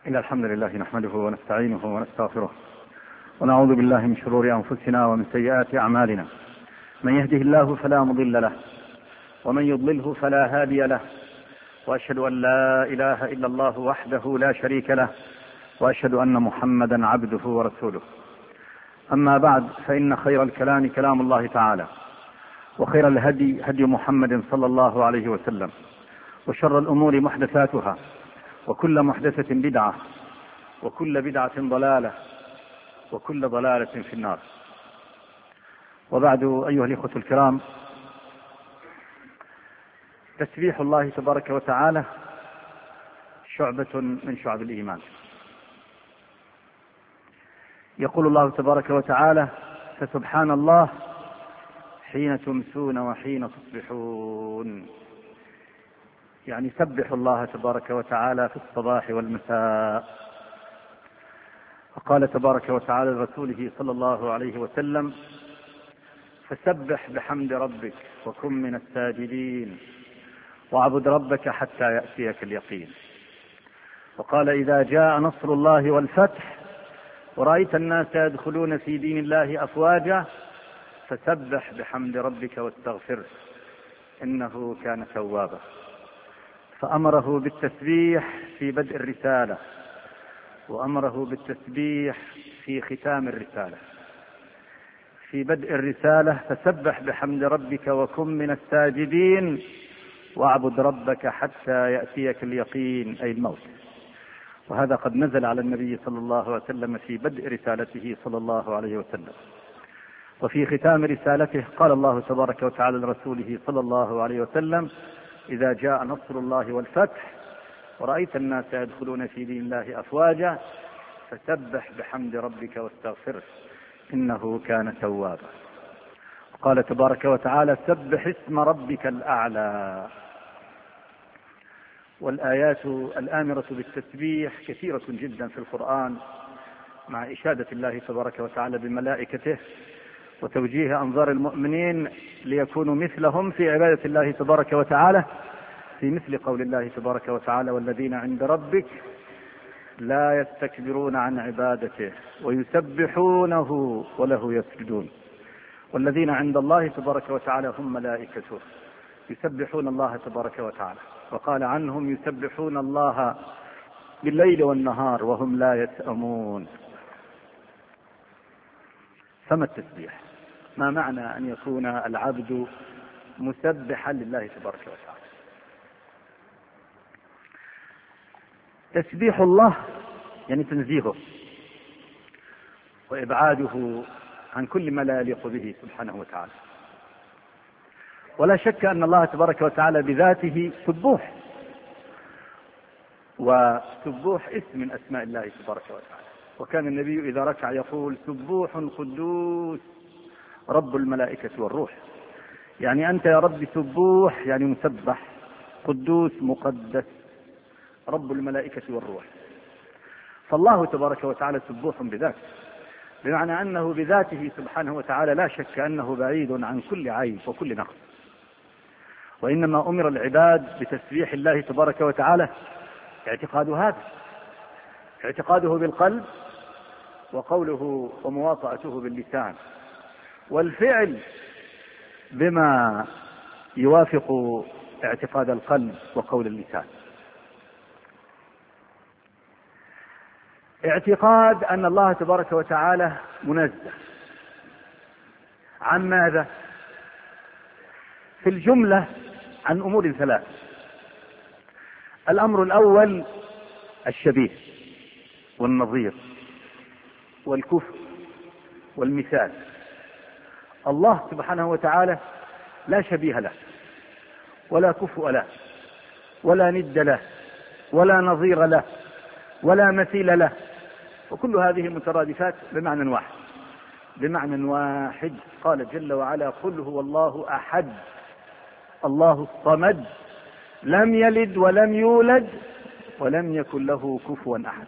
إن الحمد لله نحمده ونستعينه ونستغفره ونعوذ بالله من شرور أنفسنا ومن سيئات أعمالنا. من يهده الله فلا مضل له ومن يضلله فلا هادي له، وأشهد أن لا إله إلا الله وحده لا شريك له، وأشهد أن محمدا عبده ورسوله. أما بعد، فإن خير الكلام كلام الله تعالى، وخير الهدي هدي محمد صلى الله عليه وسلم، وشر الأمور محدثاتها، وكل محدثة بدعة، وكل بدعة ضلالة، وكل ضلالة في النار. وبعد، أيها الإخوة الكرام، تسبيح الله تبارك وتعالى شعبة من شعب الإيمان. يقول الله تبارك وتعالى: فسبحان الله حين تمسون وحين تصبحون. يعني سبحوا الله تبارك وتعالى في الصباح والمساء. وقال تبارك وتعالى لرسوله صلى الله عليه وسلم: فسبح بحمد ربك وكن من الساجدين واعبد ربك حتى يأتيك اليقين. وقال: إذا جاء نصر الله والفتح ورأيت الناس يدخلون في دين الله أفواجا فسبح بحمد ربك واستغفره إنه كان توابا. فأمره بالتسبيح في بدء الرسالة، وأمره بالتسبيح في ختام الرسالة. في بدء الرسالة: فسبح بحمد ربك وكن من الساجدين واعبد ربك حتى يأتيك اليقين، أي الموت. وهذا قد نزل على النبي صلى الله عليه وسلم في بدء رسالته صلى الله عليه وسلم. وفي ختام رسالته قال الله تبارك وتعالى لرسوله صلى الله عليه وسلم: إذا جاء نصر الله والفتح ورأيت الناس يدخلون في دين الله أفواجا فسبح بحمد ربك واستغفره إنه كان توابا. قال تبارك وتعالى: سبح اسم ربك الأعلى. والآيات الآمرة بالتسبيح كثيرة جدا في القرآن، مع إشادة الله تبارك وتعالى بملائكته وتوجيه أنظار المؤمنين ليكونوا مثلهم في عبادة الله تبارك وتعالى، في مثل قول الله تبارك وتعالى: والذين عند ربك لا يستكبرون عن عبادته ويسبحونه وله يسجدون. والذين عند الله تبارك وتعالى هم ملائكته يسبحون الله تبارك وتعالى. وقال عنهم: يسبحون الله بالليل والنهار وهم لا يسأمون. فما التسبيح؟ ما معنى أن يكون العبد مسبحا لله تبارك وتعالى؟ تسبيح الله يعني تنزيهه وإبعاده عن كل ما لا يليق به سبحانه وتعالى. ولا شك أن الله تبارك وتعالى بذاته سبوح، وسبوح اسم من أسماء الله تبارك وتعالى. وكان النبي إذا ركع يقول: سبوح قدوس رب الملائكة والروح. يعني أنت يا رب سبوح، يعني مسبح، قدوس مقدس، رب الملائكة والروح. فالله تبارك وتعالى سبوح بذاته، بمعنى أنه بذاته سبحانه وتعالى لا شك أنه بعيد عن كل عيب وكل نقص. وإنما أمر العباد بتسبيح الله تبارك وتعالى اعتقاد هذا، اعتقاده بالقلب، وقوله ومواطأته باللسان، والفعل بما يوافق اعتقاد القلب وقول اللسان. اعتقاد أن الله تبارك وتعالى منزه عن ماذا؟ في الجملة عن أمور ثلاث. الأمر الأول الشبيه والنظير والكفء والمثال. الله سبحانه وتعالى لا شبيه له ولا كفء له ولا ند له ولا نظير له ولا مثيل له، وكل هذه مترادفات بمعنى واحد. بمعنى واحد قال جل وعلا: قل هو الله أحد الله الصمد لم يلد ولم يولد ولم يكن له كفوا أحد.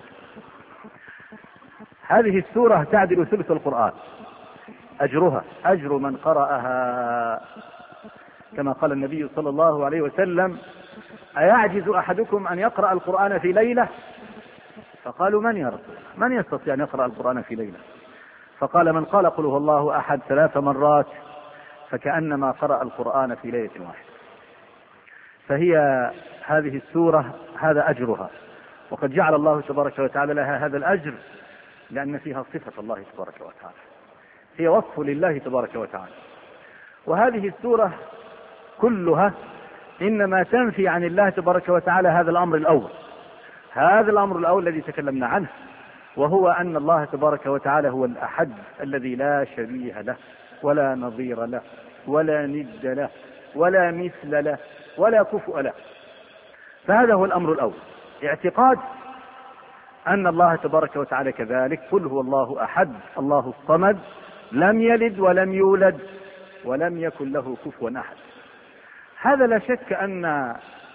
هذه السورة تعدل ثلث القرآن، أجرها أجر من قرأها، كما قال النبي صلى الله عليه وسلم: أيعجز أحدكم أن يقرأ القرآن في ليلة فقالوا من يا رسول الله؟ من يستطيع أن يقرأ القرآن في ليلة؟ فقال من قال قل هو الله أحد 3 مرات فكأنما قرأ القرآن في ليلة واحدة. فهي هذه السورة هذا أجرها، وقد جعل الله تبارك وتعالى لها هذا الأجر لأن فيها صفة الله تبارك وتعالى، هي وصف لله تبارك وتعالى. وهذه السورة كلها إنما تنفي عن الله تبارك وتعالى هذا الأمر الأول، هذا الأمر الأول الذي تكلمنا عنه، وهو أن الله تبارك وتعالى هو الأحد الذي لا شبيه له ولا نظير له ولا ند له ولا مثل له ولا كفؤ له. فهذا هو الأمر الأول، اعتقاد أن الله تبارك وتعالى كذلك. قل هو الله أحد الله الصمد لم يلد ولم يولد ولم يكن له كفوا أحد. هذا لا شك أن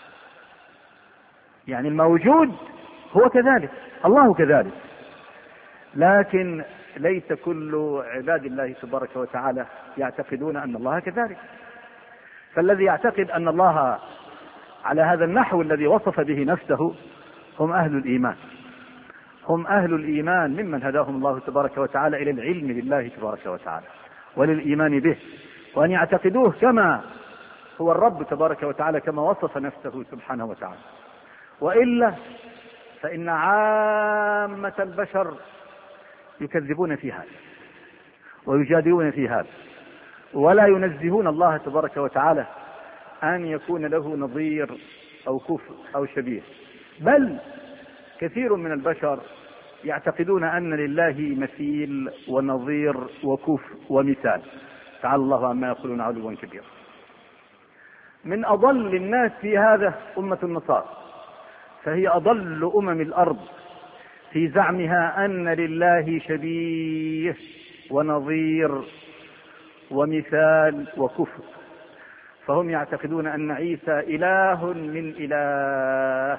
يعني الموجود هو كذلك، الله كذلك، لكن ليس كل عباد الله تبارك وتعالى يعتقدون أن الله كذلك. فالذي يعتقد أن الله على هذا النحو الذي وصف به نفسه هم أهل الإيمان، هم أهل الإيمان ممن هداهم الله تبارك وتعالى إلى العلم بالله تبارك وتعالى وللإيمان به، وأن يعتقدوه كما هو الرب تبارك وتعالى كما وصف نفسه سبحانه وتعالى. وإلا فإن عامة البشر يكذبون في هذا ويجادلون في هذا ولا ينزهون الله تبارك وتعالى أن يكون له نظير أو كفء أو شبيه، بل كثير من البشر يعتقدون أن لله مثيل ونظير وكفء ومثال، تعالى الله عما يقولون علوا كبيرا. من أضل الناس في هذا أمة النصارى، فهي أضل أمم الأرض في زعمها أن لله شبيه ونظير ومثال وكفء. فهم يعتقدون أن عيسى إله من إله،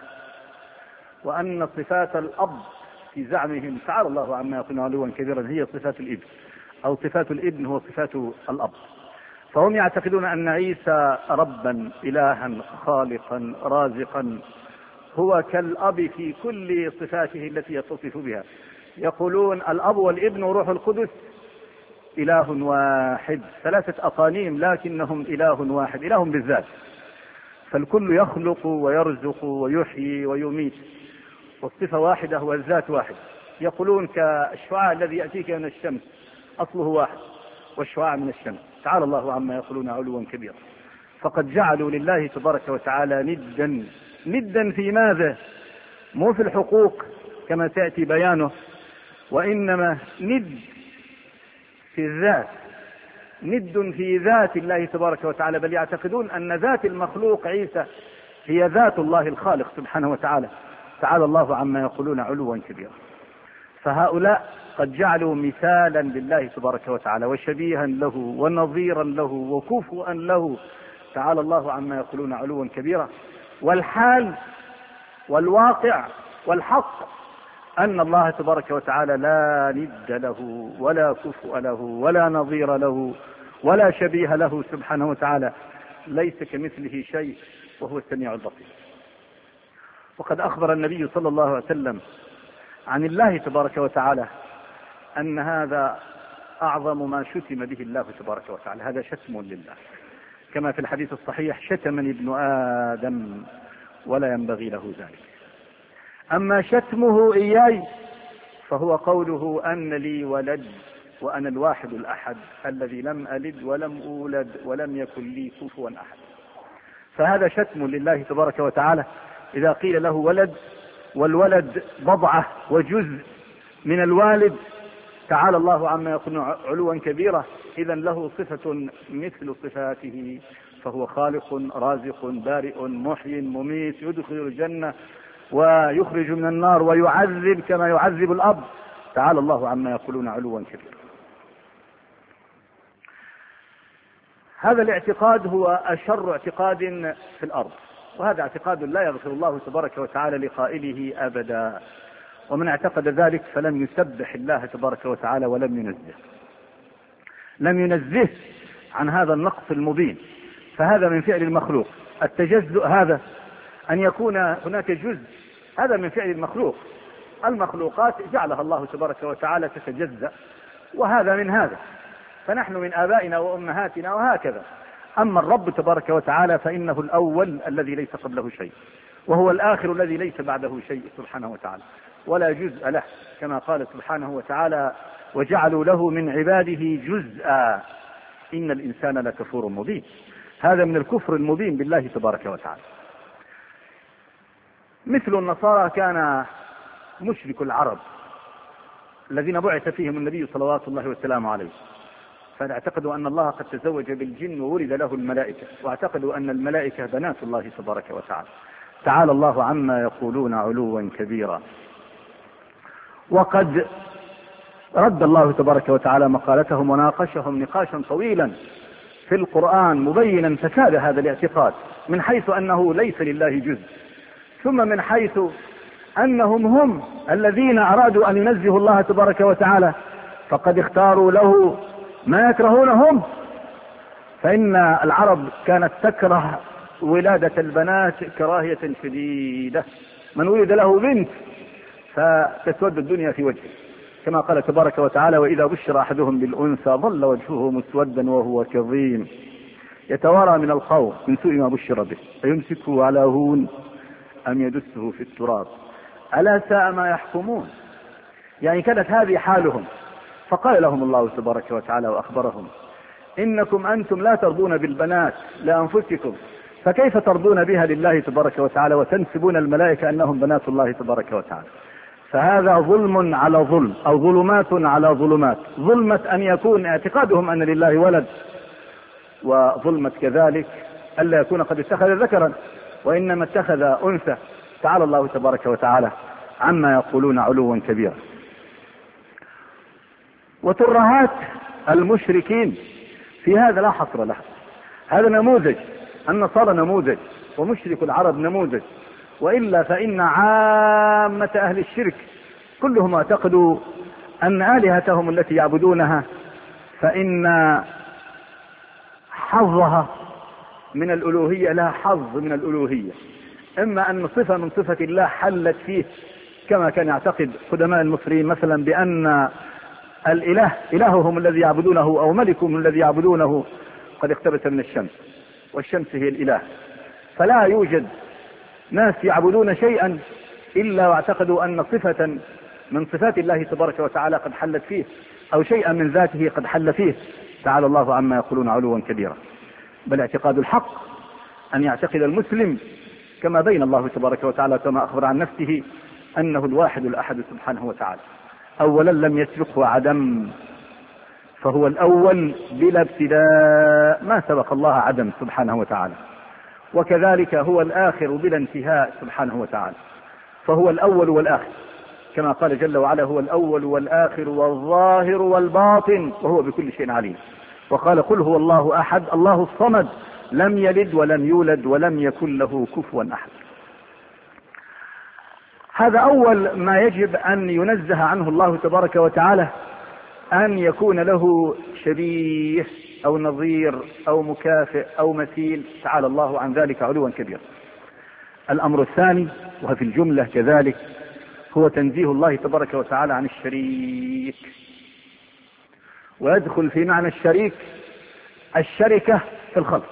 وأن صفات الأب في زعمهم تعالى الله عما يقولون علوا كبيرا هي صفات الابن، أو صفات الابن هو صفات الأب. فهم يعتقدون أن عيسى ربا إلها خالقا رازقا هو كالأب في كل صفاته التي يتصف بها. يقولون الأب والابن وروح القدس إله واحد، 3 أقانيم لكنهم إله واحد، إله بالذات، فالكل يخلق ويرزق ويحيي ويميت، والصفة واحدة والذات واحد. يقولون كالشعاع الذي يأتيك من الشمس أصله واحد والشعاع من الشمس، تعالى الله عما يقولون علوا كبيرا. فقد جعلوا لله تبارك وتعالى ندا في ماذا؟ مو في الحقوق كما سيأتي بيانه، وإنما ند في الذات، ند في ذات الله تبارك وتعالى، بل يعتقدون أن ذات المخلوق عيسى هي ذات الله الخالق سبحانه وتعالى، تعالى الله عما يقولون علوا كبيرا. فهؤلاء قد جعلوا مثالا لله تبارك وتعالى وشبيها له ونظيرا له وكفوا له، تعالى الله عما يقولون علوا كبيرا. والحال والواقع والحق أن الله تبارك وتعالى لا ند له ولا كفء له ولا نظير له ولا شبيه له سبحانه وتعالى، ليس كمثله شيء وهو السميع البصير. وقد أخبر النبي صلى الله عليه وسلم عن الله تبارك وتعالى أن هذا أعظم ما شتم به الله تبارك وتعالى، هذا شتم لله، كما في الحديث الصحيح شتمني ابن آدم ولا ينبغي له ذلك. أما شتمه إياي فهو قوله أن لي ولد وأنا الواحد الأحد الذي لم ألد ولم أولد ولم يكن لي كفوا أحد. فهذا شتم لله تبارك وتعالى إذا قيل له ولد، والولد بضعة وجزء من الوالد، تعالى الله عما يقولون علوا كبيرا. إذا له صفة مثل صفاته، فهو خالق رازق بارئ محيي مميت، يدخل الجنة ويخرج من النار ويعذب كما يعذب الأب، تعالى الله عما يقولون علوا كبيرا. هذا الاعتقاد هو أشر اعتقاد في الأرض، وهذا اعتقاد لا يغفر الله تبارك وتعالى لقائله أبدا. ومن اعتقد ذلك فلم يسبح الله تبارك وتعالى ولم ينزه، لم ينزه عن هذا النقص المبين. فهذا من فعل المخلوق، التجزؤ هذا أن يكون هناك جزء، هذا من فعل المخلوق، المخلوقات جعلها الله تبارك وتعالى تتجزأ، وهذا من هذا، فنحن من آبائنا وأمهاتنا وهكذا. أما الرب تبارك وتعالى فإنه الأول الذي ليس قبله شيء، وهو الآخر الذي ليس بعده شيء سبحانه وتعالى، ولا جزء له، كما قال سبحانه وتعالى: وجعلوا له من عباده جزءا إن الإنسان لكفور مبين. هذا من الكفر المبين بالله تبارك وتعالى. مثل النصارى كان مشرك العرب الذين بعث فيهم النبي صلوات الله وسلامه عليه، فاعتقدوا أن الله قد تزوج بالجن وولد له الملائكة، واعتقدوا أن الملائكة بنات الله تبارك وتعالى. تعالى الله عما يقولون علوا كبيرا. وقد رد الله تبارك وتعالى مقالتهم وناقشهم نقاشا طويلا في القرآن، مبينا فساد هذا الاعتقاد، من حيث أنه ليس لله جزء، ثم من حيث أنهم هم الذين أرادوا أن ينزهوا الله تبارك وتعالى، فقد اختاروا له ما يكرهونهم. فإن العرب كانت تكره ولادة البنات كراهية شديدة، من ولد له بنت فتسود الدنيا في وجهه، كما قال تبارك وتعالى: وإذا بشر أحدهم بالأنثى ظل وجهه مسودا وهو كظيم يتوارى من الخوف من سوء ما بشر به أيمسكه على هون أم يدسه في التراب ألا ساء ما يحكمون. يعني كانت هذه حالهم، فقال لهم الله تبارك وتعالى وأخبرهم: إنكم أنتم لا ترضون بالبنات لأنفسكم، فكيف ترضون بها لله تبارك وتعالى وتنسبون الملائكة أنهم بنات الله تبارك وتعالى؟ فهذا ظلم على ظلم، أو ظلمات على ظلمات. ظلمة أن يكون اعتقادهم أن لله ولد، وظلمة كذلك ألا يكون قد اتخذ ذكرا وإنما اتخذ أنثى. تعالى الله تبارك وتعالى عما يقولون علوا كبيرا. وترهات المشركين في هذا لا حصر له. هذا نموذج، النصارى نموذج، ومشرك العرب نموذج، وإلا فإن عامة أهل الشرك كلهم اعتقدوا أن آلهتهم التي يعبدونها فإن حظها من الألوهية لها حظ من الألوهية، إما أن صفة من صفة الله حلت فيه، كما كان يعتقد قدماء المصريين مثلا بأن الإله إلههم الذي يعبدونه أو ملكهم الذي يعبدونه قد اقتبس من الشمس، والشمس هي الإله، فلا يوجد ناس يعبدون شيئا إلا واعتقدوا أن صفة من صفات الله تبارك وتعالى قد حلت فيه، أو شيئا من ذاته قد حل فيه. تعالى الله عما يقولون علوا كبيرا. بل اعتقاد الحق أن يعتقد المسلم كما بين الله تبارك وتعالى كما أخبر عن نفسه أنه الواحد الأحد سبحانه وتعالى. أولا لم يسبقه عدم، فهو الأول بلا ابتداء، ما سبق الله عدم سبحانه وتعالى. وكذلك هو الآخر بلا انتهاء سبحانه وتعالى، فهو الأول والآخر، كما قال جل وعلا: هو الأول والآخر والظاهر والباطن وهو بكل شيء عليم. وقال: قل هو الله أحد الله الصمد لم يلد ولم يولد ولم يكن له كفوا أحد. هذا أول ما يجب أن ينزه عنه الله تبارك وتعالى، أن يكون له شبيه أو نظير أو مكافئ أو مثيل. تعالى الله عن ذلك علوا كبيرا. الأمر الثاني وفي الجملة كذلك هو تنزيه الله تبارك وتعالى عن الشريك، ويدخل في معنى الشريك الشركة في الخلق،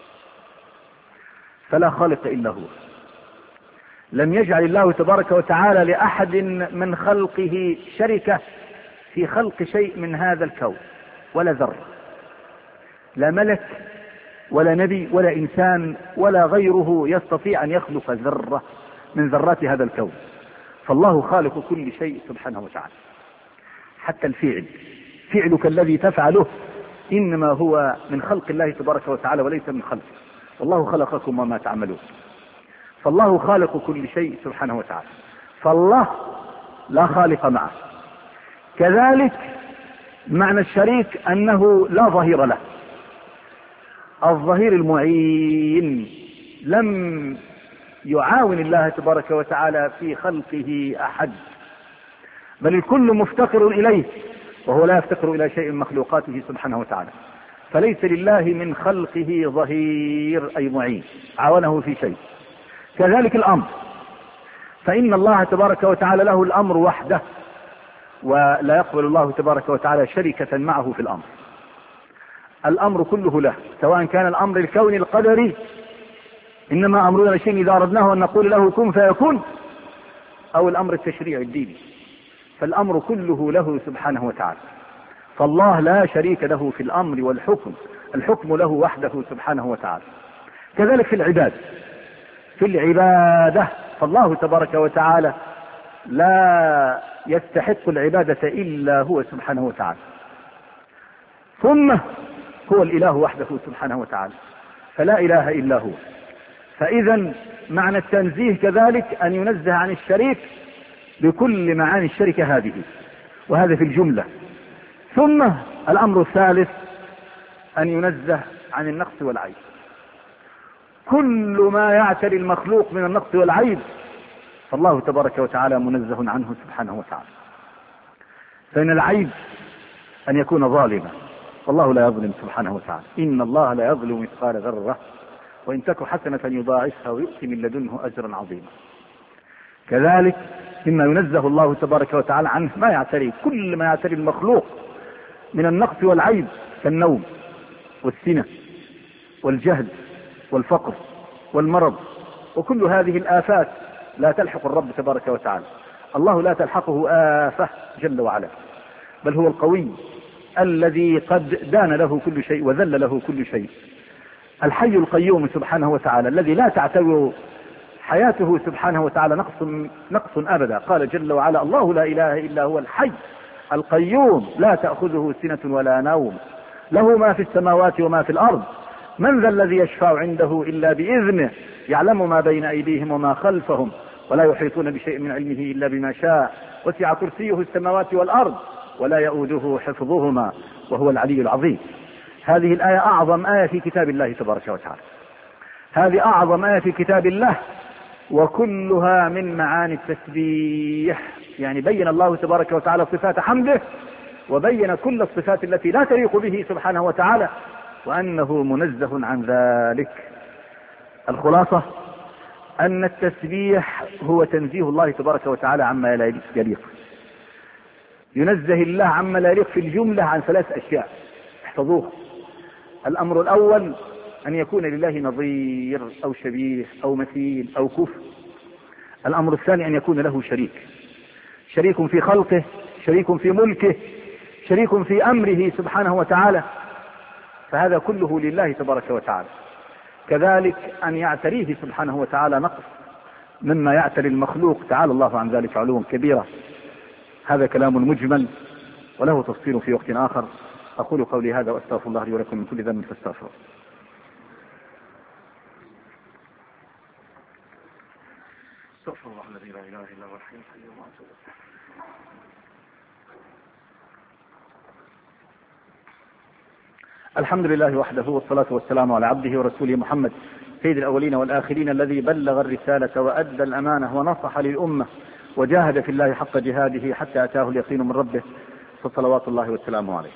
فلا خالق إلا هو. لم يجعل الله تبارك وتعالى لأحد من خلقه شركة في خلق شيء من هذا الكون، ولا ذرة، لا ملك ولا نبي ولا إنسان ولا غيره يستطيع أن يخلق ذرة من ذرات هذا الكون. فالله خالق كل شيء سبحانه وتعالى. حتى الفعل، فعلك الذي تفعله إنما هو من خلق الله تبارك وتعالى وليس من خلقه، والله خلقكم وما تعملون. فالله خالق كل شيء سبحانه وتعالى، فالله لا خالق معه. كذلك معنى الشريك أنه لا ظهير له، الظهير المعين لم يعاون الله تبارك وتعالى في خلقه أحد، بل الكل مفتقر إليه وهو لا يفتقر إلى شيء من مخلوقاته سبحانه وتعالى. فليس لله من خلقه ظهير أي معين عاونه في شيء. كذلك الأمر، فإن الله تبارك وتعالى له الأمر وحده، ولا يقبل الله تبارك وتعالى شركة معه في الأمر. الأمر كله له، سواء كان الأمر الكوني القدري، إنما أمرنا شيء إذا أردناه أن نقول له كن فيكون، أو الأمر التشريعي الديني، فالأمر كله له سبحانه وتعالى. فالله لا شريك له في الأمر والحكم، الحكم له وحده سبحانه وتعالى. كذلك في العباد، في العبادة، فالله تبارك وتعالى لا يستحق العبادة إلا هو سبحانه وتعالى، ثم هو الإله وحده سبحانه وتعالى، فلا إله إلا هو. فإذا معنى التنزيه كذلك أن ينزه عن الشريك بكل معاني الشركة هذه، وهذا في الجملة. ثم الأمر الثالث أن ينزه عن النقص والعيب. كل ما يعتري المخلوق من النقص والعيب فالله تبارك وتعالى منزه عنه سبحانه وتعالى. فإن العيب أن يكون ظالما، والله لا يظلم سبحانه وتعالى. إن الله لا يظلم مثقال ذرة وإن تك حسنة يضاعفها ويؤتي من لدنه أجرا عظيما. كذلك مما ينزه الله تبارك وتعالى عنه ما يعتري، كل ما يعتري المخلوق من النقص والعيب، كالنوم والسنة والجهل والفقر والمرض، وكل هذه الآفات لا تلحق الرب تبارك وتعالى. الله لا تلحقه آفة جل وعلا، بل هو القوي الذي قد دان له كل شيء وذل له كل شيء. الحي القيوم سبحانه وتعالى الذي لا تعتبر حياته سبحانه وتعالى نقص أبدا. قال جل وعلا: الله لا إله إلا هو الحي القيوم لا تأخذه سنة ولا نوم له ما في السماوات وما في الأرض من ذا الذي يشفع عنده إلا بإذنه يعلم ما بين أيديهم وما خلفهم ولا يحيطون بشيء من علمه إلا بما شاء وسع كرسيه السماوات والأرض ولا يؤوده حفظهما وهو العلي العظيم. هذه الآية أعظم آية في كتاب الله تبارك وتعالى. هذه أعظم آية في كتاب الله، وكلها من معاني التسبيح. يعني بين الله تبارك وتعالى صفات حمده، وبين كل الصفات التي لا تليق به سبحانه وتعالى، وأنه منزه عن ذلك. الخلاصة أن التسبيح هو تنزيه الله تبارك وتعالى عما لا يليق. ينزه الله عما لا يليق في الجملة عن 3 أشياء احفظوها. الأمر الأول أن يكون لله نظير أو شبيه أو مثيل أو كفء. الأمر الثاني أن يكون له شريك في خلقه، شريك في ملكه، شريك في أمره سبحانه وتعالى، فهذا كله لله تبارك وتعالى. كذلك أن يعتريه سبحانه وتعالى نقص مما يعتري المخلوق، تعالى الله عن ذلك علوا كبيرا. هذا كلام مجمل وله تفصيل في وقت آخر. أقول قولي هذا وأستغفر الله لي ولكم من كل ذنب فاستغفروه. استغفر الله الذي لا إله إلا هو الحي القيوم وأتوب إليه. الحمد لله وحده والصلاة والسلام على عبده ورسوله محمد سيد الأولين والآخرين الذي بلغ الرسالة وأدى الأمانة ونصح للأمة وجاهد في الله حق جهاده حتى أتاه اليقين من ربه، فصلوات الله والسلام عليه.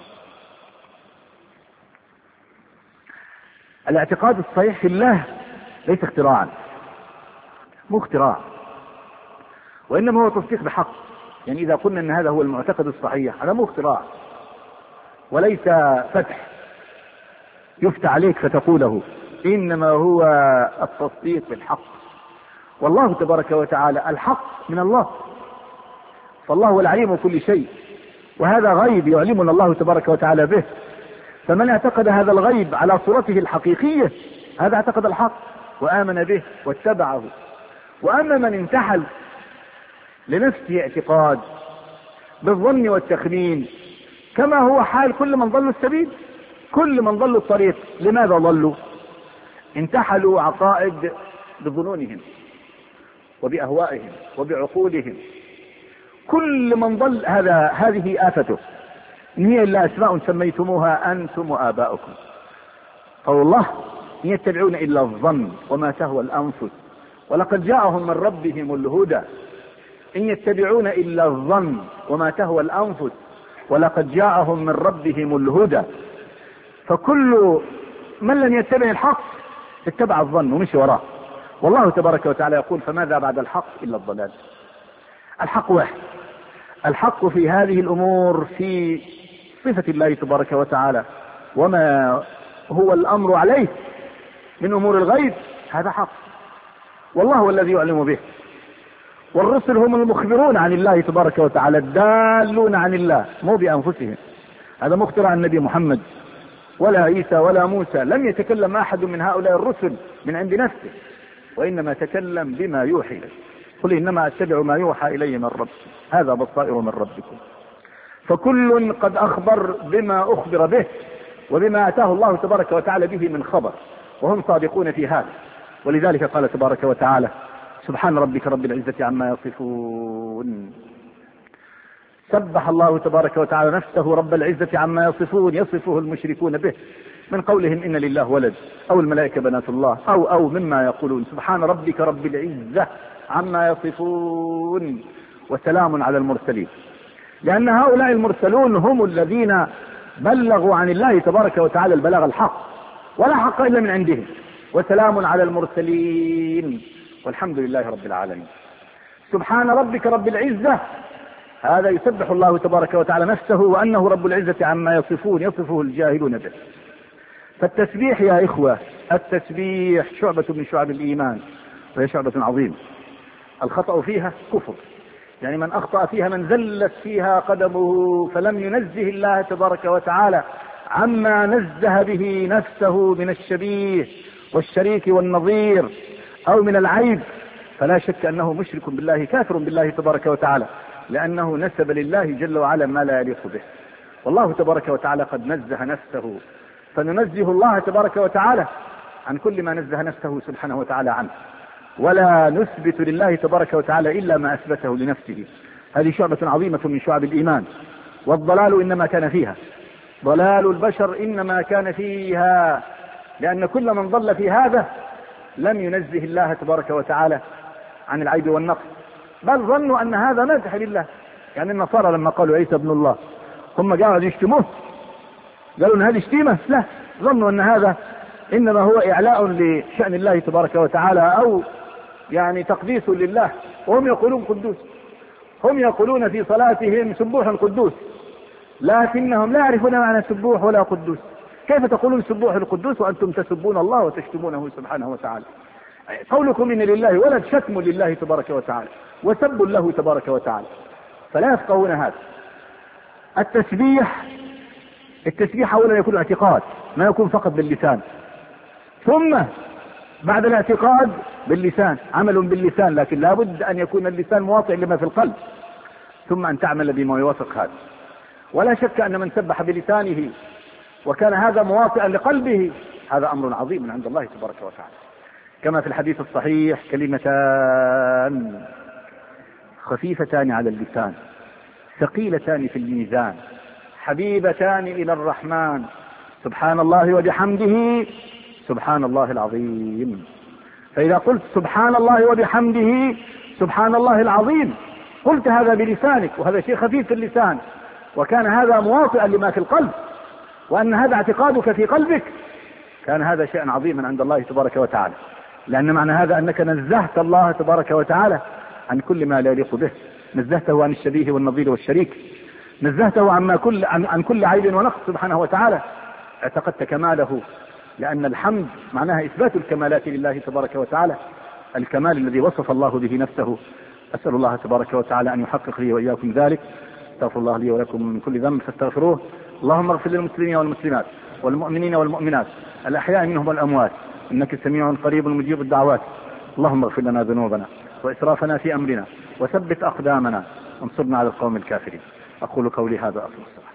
الاعتقاد الصحيح في الله ليس اختراعا، مو اختراع، وإنما هو تصديق بحق. يعني إذا قلنا أن هذا هو المعتقد الصحيح، هذا مو اختراع وليس فتح يفتح عليك فتقوله، إنما هو التصديق بالحق. والله تبارك وتعالى الحق من الله، فالله هو العليم كل شيء، وهذا غيب يعلمنا الله تبارك وتعالى به. فمن اعتقد هذا الغيب على صورته الحقيقية هذا اعتقد الحق وآمن به واتبعه. وأما من انتحل لنفسه اعتقاد بالظن والتخمين، كما هو حال كل من ضل السبيل، كل من ضلوا الطريق. لماذا ضلوا؟ انتحلوا عقائد بظنونهم وبأهوائهم وبعقولهم. كل من ضل هذه آفته، إن هي إلا أسماء سميتموها أنتم وآباؤكم. قول الله: إن يتبعون إلا الظن وما تهوى الأنفس ولقد جاءهم من ربهم الهدى. إن يتبعون إلا الظن وما تهوى الأنفس ولقد جاءهم من ربهم الهدى. فكل من لم يتبع الحق اتبع الظن ومشي وراه، والله تبارك وتعالى يقول فماذا بعد الحق إلا الضلال. الحق واحد. الحق في هذه الأمور في صفة الله تبارك وتعالى وما هو الأمر عليه من أمور الغيب، هذا حق، والله هو الذي يعلم به، والرسل هم المخبرون عن الله تبارك وتعالى الدالون عن الله مو بأنفسهم. هذا مخبر عن النبي محمد ولا عيسى ولا موسى، لم يتكلم أحد من هؤلاء الرسل من عند نفسه، وإنما تكلم بما يوحي إليه. قل إنما أتبع ما يوحى إلي من ربي، هذا بصائر من ربكم. فكل قد أخبر بما أخبر به وبما أتاه الله تبارك وتعالى به من خبر، وهم صادقون في هذا. ولذلك قال تبارك وتعالى سبحان ربك رب العزة عما يصفون. سبح الله تبارك وتعالى نفسه رب العزة عما يصفون، يصفه المشركون به من قولهم إن لله ولد أو الملائكة بنات الله أو مما يقولون. سبحان ربك رب العزة عما يصفون وسلام على المرسلين، لأن هؤلاء المرسلون هم الذين بلغوا عن الله تبارك وتعالى البلاغ الحق، ولا حق إلا من عندهم. وسلام على المرسلين والحمد لله رب العالمين. سبحان ربك رب العزة، هذا يسبح الله تبارك وتعالى نفسه وأنه رب العزة عما يصفون، يصفه الجاهلون به. فالتسبيح يا إخوة، التسبيح شعبة من شعب الإيمان، وهي شعبة عظيمة. الخطأ فيها كفر، يعني من أخطأ فيها، من زلت فيها قدمه فلم ينزه الله تبارك وتعالى عما نزه به نفسه من الشبيه والشريك والنظير أو من العيب، فلا شك أنه مشرك بالله كافر بالله تبارك وتعالى، لأنه نسب لله جل وعلا ما لا يليق به. والله تبارك وتعالى قد نزه نفسه، فننزه الله تبارك وتعالى عن كل ما نزه نفسه سبحانه وتعالى عنه، ولا نثبت لله تبارك وتعالى إلا ما أثبته لنفسه. هذه شعبة عظيمة من شعب الإيمان. والضلال إنما كان فيها، ضلال البشر إنما كان فيها، لأن كل من ضل في هذا لم ينزه الله تبارك وتعالى عن العيب والنقص، بل ظنوا أن هذا مدح لله. يعني النصارى لما قالوا عيسى ابن الله هم قالوا يشتموه، قالوا ان هذه شتيمة، لا، ظنوا ان هذا انما هو اعلاء لشأن الله تبارك وتعالى، او يعني تقديس لله. وهم يقولون قدوس، هم يقولون في صلاتهم سبوح قدوس، لكنهم لا يعرفون معنى سبوح ولا قدوس. كيف تقولون سبوح القدوس وانتم تسبون الله وتشتمونه سبحانه وتعالى؟ قولكم ان لله ولد شتم لله تبارك وتعالى وسب له تبارك وتعالى، فلا يفقهون هذا. التسبيح اولا يكون اعتقاد، ما يكون فقط باللسان، ثم بعد الاعتقاد باللسان عمل باللسان، لكن لابد ان يكون اللسان مواطئ لما في القلب، ثم ان تعمل بما يوافق هذا. ولا شك ان من سبح بلسانه وكان هذا مواطئا لقلبه، هذا امر عظيم عند الله تبارك وتعالى. كما في الحديث الصحيح كلمتان خفيفتان على اللسان ثقيلتان في الميزان حبيبتان إلى الرحمن سبحان الله وبحمده سبحان الله العظيم. فإذا قلت سبحان الله وبحمده سبحان الله العظيم، قلت هذا بلسانك، وهذا شيء خفيف في اللسان، وكان هذا مواطئا لما في القلب، وأن هذا اعتقادك في قلبك، كان هذا شيئا عظيما عند الله تبارك وتعالى. لأن معنى هذا أنك نزهت الله تبارك وتعالى عن كل ما لا يليق به، نزهته عن الشبيه والنظير والشريك، نزهته عن كل عيب ونقص سبحانه وتعالى، اعتقدت كماله، لأن الحمد معناها إثبات الكمالات لله تبارك وتعالى، الكمال الذي وصف الله به نفسه. أسأل الله تبارك وتعالى أن يحقق لي وإياكم ذلك. استغفر الله لي ولكم من كل ذنب فاستغفروه. اللهم اغفر للمسلمين والمسلمات والمؤمنين والمؤمنات الأحياء منهم والأموات، إنك سميع قريب مجيب الدعوات. اللهم اغفر لنا ذنوبنا وإسرافنا في أمرنا وثبت أقدامنا وانصرنا على القوم الكافرين. أقول قولي هذا، أصل الصلاة.